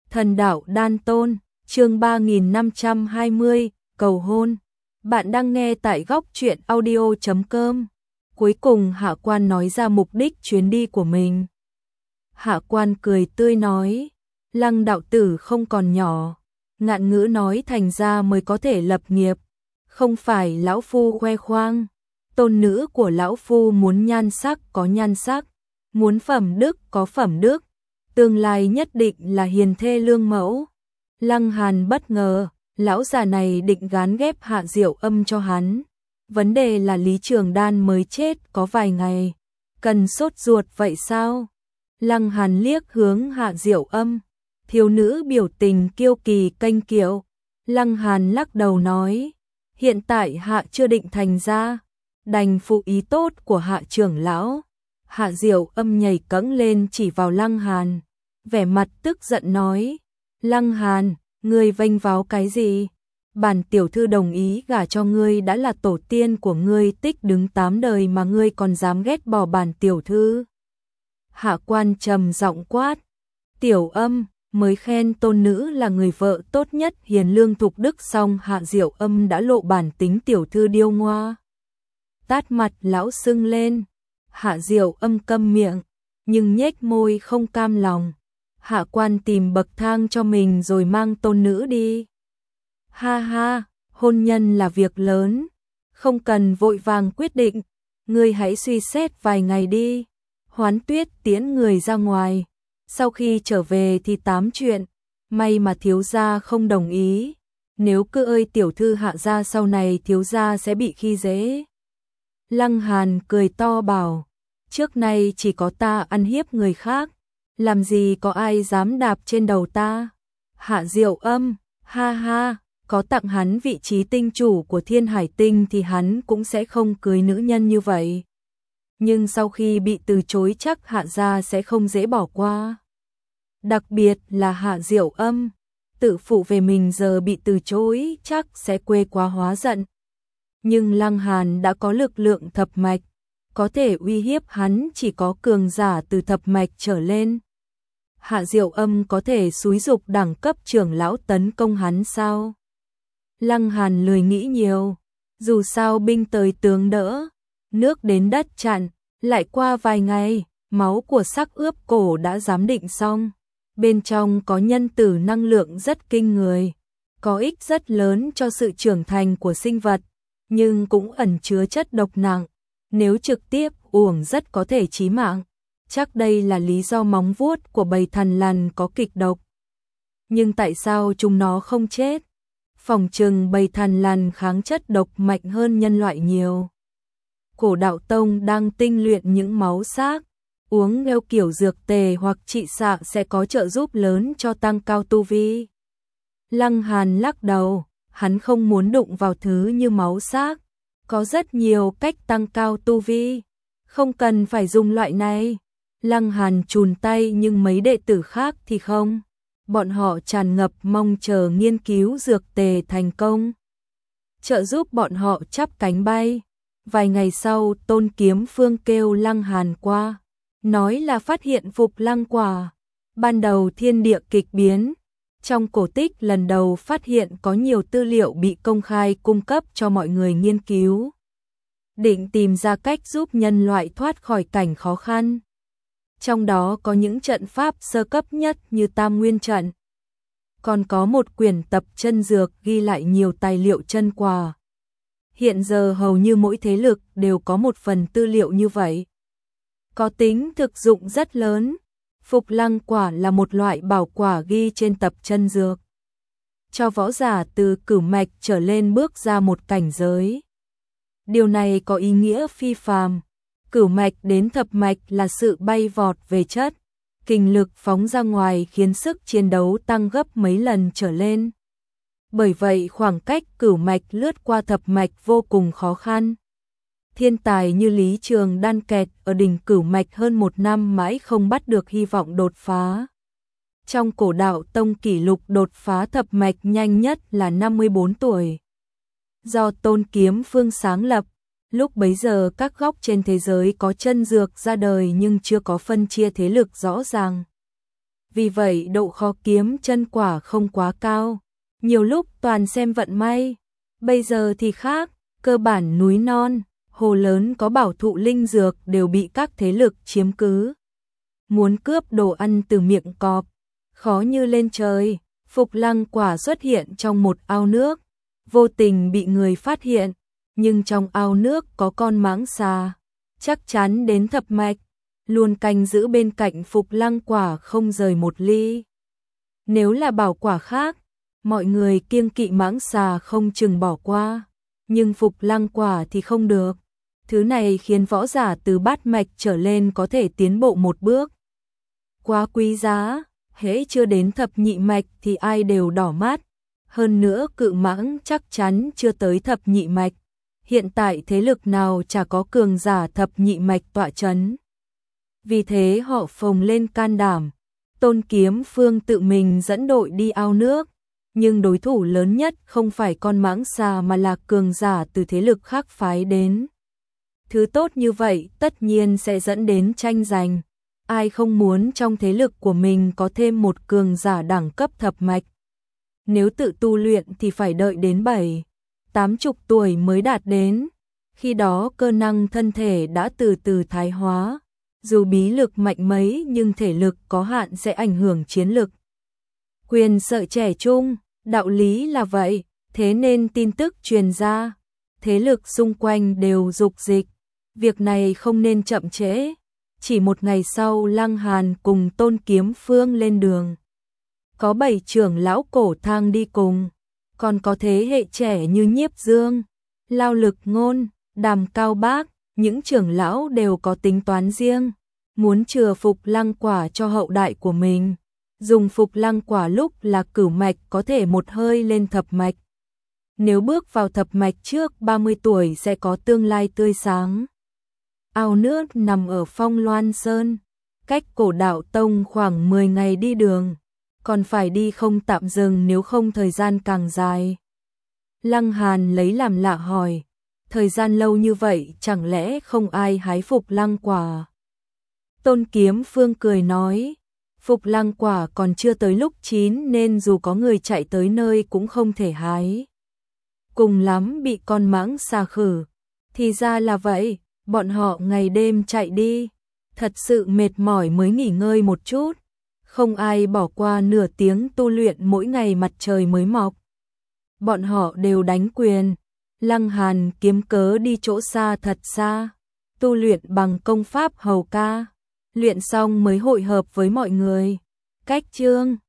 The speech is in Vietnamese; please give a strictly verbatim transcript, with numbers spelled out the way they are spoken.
Thần đạo đan tôn, chương ba nghìn năm trăm hai mươi, cầu hôn. Bạn đang nghe tại góc truyện audio chấm com. Cuối cùng Hạ Quan nói ra mục đích chuyến đi của mình. Hạ Quan cười tươi nói, Lăng đạo tử không còn nhỏ, ngạn ngữ nói thành ra mới có thể lập nghiệp, không phải lão phu khoe khoang. Tôn nữ của lão phu muốn nhan sắc có nhan sắc, muốn phẩm đức có phẩm đức, tương lai nhất định là hiền thê lương mẫu. Lăng Hàn bất ngờ, lão già này định gán ghép Hạ Diệu Âm cho hắn. Vấn đề là Lý Trường Đan mới chết có vài ngày, cần sốt ruột vậy sao? Lăng Hàn liếc hướng Hạ Diệu Âm, thiếu nữ biểu tình kiêu kỳ kênh kiệu. Lăng Hàn lắc đầu nói, hiện tại Hạ chưa định thành ra, đành phụ ý tốt của Hạ trưởng lão. Hạ Diệu Âm nhảy cẫng lên chỉ vào Lăng Hàn, vẻ mặt tức giận nói, Lăng Hàn, ngươi vênh váo cái gì? Bản tiểu thư đồng ý gả cho ngươi đã là tổ tiên của ngươi tích đứng tám đời mà ngươi còn dám ghét bỏ bản tiểu thư. Hạ Quan trầm giọng quát, Tiểu Âm, mới khen tôn nữ là người vợ tốt nhất hiền lương thục đức xong Hạ Diệu Âm đã lộ bản tính tiểu thư điêu ngoa. Tát mặt lão sưng lên, Hạ Diệu Âm câm miệng, nhưng nhếch môi không cam lòng. Hạ Quan tìm bậc thang cho mình rồi mang tôn nữ đi. Ha ha, hôn nhân là việc lớn, không cần vội vàng quyết định, ngươi hãy suy xét vài ngày đi. Hoán Tuyết tiễn người ra ngoài, sau khi trở về thì tám chuyện, may mà thiếu gia không đồng ý, nếu cứ ơi tiểu thư Hạ gia sau này thiếu gia sẽ bị khi dễ. Lăng Hàn cười to bảo, trước nay chỉ có ta ăn hiếp người khác, làm gì có ai dám đạp trên đầu ta. Hạ Diệu Âm, ha ha, có tặng hắn vị trí tinh chủ của Thiên Hải Tinh thì hắn cũng sẽ không cưới nữ nhân như vậy. Nhưng sau khi bị từ chối chắc Hạ gia sẽ không dễ bỏ qua. Đặc biệt là Hạ Diệu Âm, tự phụ về mình giờ bị từ chối chắc sẽ quê quá hóa giận. Nhưng Lăng Hàn đã có lực lượng thập mạch, có thể uy hiếp hắn chỉ có cường giả từ thập mạch trở lên. Hạ Diệu Âm có thể xúi giục đẳng cấp trưởng lão tấn công hắn sao? Lăng Hàn lười nghĩ nhiều, dù sao binh tới tướng đỡ, nước đến đất chặn, lại qua vài ngày, máu của sắc ướp cổ đã giám định xong, bên trong có nhân tử năng lượng rất kinh người, có ích rất lớn cho sự trưởng thành của sinh vật, nhưng cũng ẩn chứa chất độc nặng, nếu trực tiếp uống rất có thể chí mạng. Chắc đây là lý do móng vuốt của bầy thằn lằn có kịch độc. Nhưng tại sao chúng nó không chết? Phòng trừng bầy thằn lằn kháng chất độc mạnh hơn nhân loại nhiều. Cổ đạo tông đang tinh luyện những máu xác, uống theo kiểu dược tề hoặc trị xạ sẽ có trợ giúp lớn cho tăng cao tu vi. Lăng Hàn lắc đầu, hắn không muốn đụng vào thứ như máu xác, có rất nhiều cách tăng cao tu vi, không cần phải dùng loại này. Lăng Hàn chùn tay nhưng mấy đệ tử khác thì không. Bọn họ tràn ngập mong chờ nghiên cứu dược tề thành công, trợ giúp bọn họ chắp cánh bay. Vài ngày sau Tôn Kiếm Phương kêu Lăng Hàn qua, nói là phát hiện phục lăng quả. Ban đầu thiên địa kịch biến, trong cổ tích lần đầu phát hiện có nhiều tư liệu bị công khai cung cấp cho mọi người nghiên cứu, định tìm ra cách giúp nhân loại thoát khỏi cảnh khó khăn. Trong đó có những trận pháp sơ cấp nhất như Tam Nguyên trận. Còn có một quyển tập chân dược ghi lại nhiều tài liệu chân quả. Hiện giờ hầu như mỗi thế lực đều có một phần tư liệu như vậy. Có tính thực dụng rất lớn. Phục lăng quả là một loại bảo quả ghi trên tập chân dược, cho võ giả từ cửu mạch trở lên bước ra một cảnh giới. Điều này có ý nghĩa phi phàm. Cửu mạch đến thập mạch là sự bay vọt về chất, kinh lực phóng ra ngoài khiến sức chiến đấu tăng gấp mấy lần trở lên. Bởi vậy khoảng cách cửu mạch lướt qua thập mạch vô cùng khó khăn. Thiên tài như Lý Trường Đan kẹt ở đỉnh cửu mạch hơn một năm mãi không bắt được hy vọng đột phá. Trong cổ đạo tông kỷ lục đột phá thập mạch nhanh nhất là năm mươi bốn tuổi. Do Tôn Kiếm Phương sáng lập, lúc bấy giờ các góc trên thế giới có chân dược ra đời nhưng chưa có phân chia thế lực rõ ràng. vì vậy độ khó kiếm chân quả không quá cao, nhiều lúc toàn xem vận may. Bây giờ thì khác, cơ bản núi non, hồ lớn có bảo thụ linh dược đều bị các thế lực chiếm cứ. Muốn cướp đồ ăn từ miệng cọp, khó như lên trời. Phục lăng quả xuất hiện trong một ao nước, vô tình bị người phát hiện, nhưng trong ao nước có con mãng xà, chắc chắn đến thập mạch, luôn canh giữ bên cạnh phục lăng quả không rời một ly. Nếu là bảo quả khác, mọi người kiêng kỵ mãng xà không chừng bỏ qua, nhưng phục lăng quả thì không được. Thứ này khiến võ giả từ bát mạch trở lên có thể tiến bộ một bước. Quá quý giá, hễ chưa đến thập nhị mạch thì ai đều đỏ mắt. Hơn nữa cự mãng chắc chắn chưa tới thập nhị mạch. Hiện tại thế lực nào chả có cường giả thập nhị mạch tọa chấn. Vì thế họ phồng lên can đảm. Tôn Kiếm Phương tự mình dẫn đội đi ao nước. Nhưng đối thủ lớn nhất không phải con mãng xà mà là cường giả từ thế lực khác phái đến. Thứ tốt như vậy tất nhiên sẽ dẫn đến tranh giành. Ai không muốn trong thế lực của mình có thêm một cường giả đẳng cấp thập mạch. Nếu tự tu luyện thì phải đợi đến bảy, tám chục tuổi mới đạt đến. Khi đó cơ năng thân thể đã từ từ thái hóa. Dù bí lực mạnh mấy nhưng thể lực có hạn sẽ ảnh hưởng chiến lực. Quyền sợ trẻ trung, đạo lý là vậy, thế nên tin tức truyền ra. Thế lực xung quanh đều dục dịch. Việc này không nên chậm trễ. Chỉ một ngày sau Lăng Hàn cùng Tôn Kiếm Phương lên đường. Có bảy trưởng lão cổ thang đi cùng. Còn có thế hệ trẻ như Nhiếp Dương, Lao Lực Ngôn, Đàm Cao Bác. Những trưởng lão đều có tính toán riêng. Muốn chừa phục lăng quả cho hậu đại của mình. Dùng phục lăng quả lúc là cửu mạch có thể một hơi lên thập mạch. Nếu bước vào thập mạch trước ba mươi tuổi sẽ có tương lai tươi sáng. Ao nước nằm ở Phong Loan Sơn, cách Cổ Đạo Tông khoảng mười ngày đi đường, còn phải đi không tạm dừng nếu không thời gian càng dài. Lăng Hàn lấy làm lạ hỏi, thời gian lâu như vậy chẳng lẽ không ai hái phục lăng quả? Tôn Kiếm Phương cười nói, phục lăng quả còn chưa tới lúc chín nên dù có người chạy tới nơi cũng không thể hái. Cùng lắm bị con mãng xà khử. Thì ra là vậy. Bọn họ ngày đêm chạy đi, thật sự mệt mỏi mới nghỉ ngơi một chút, không ai bỏ qua nửa tiếng tu luyện mỗi ngày mặt trời mới mọc. Bọn họ đều đánh quyền, Lăng Hàn kiếm cớ đi chỗ xa thật xa, tu luyện bằng công pháp hầu ca, luyện xong mới hội hợp với mọi người. Cách chương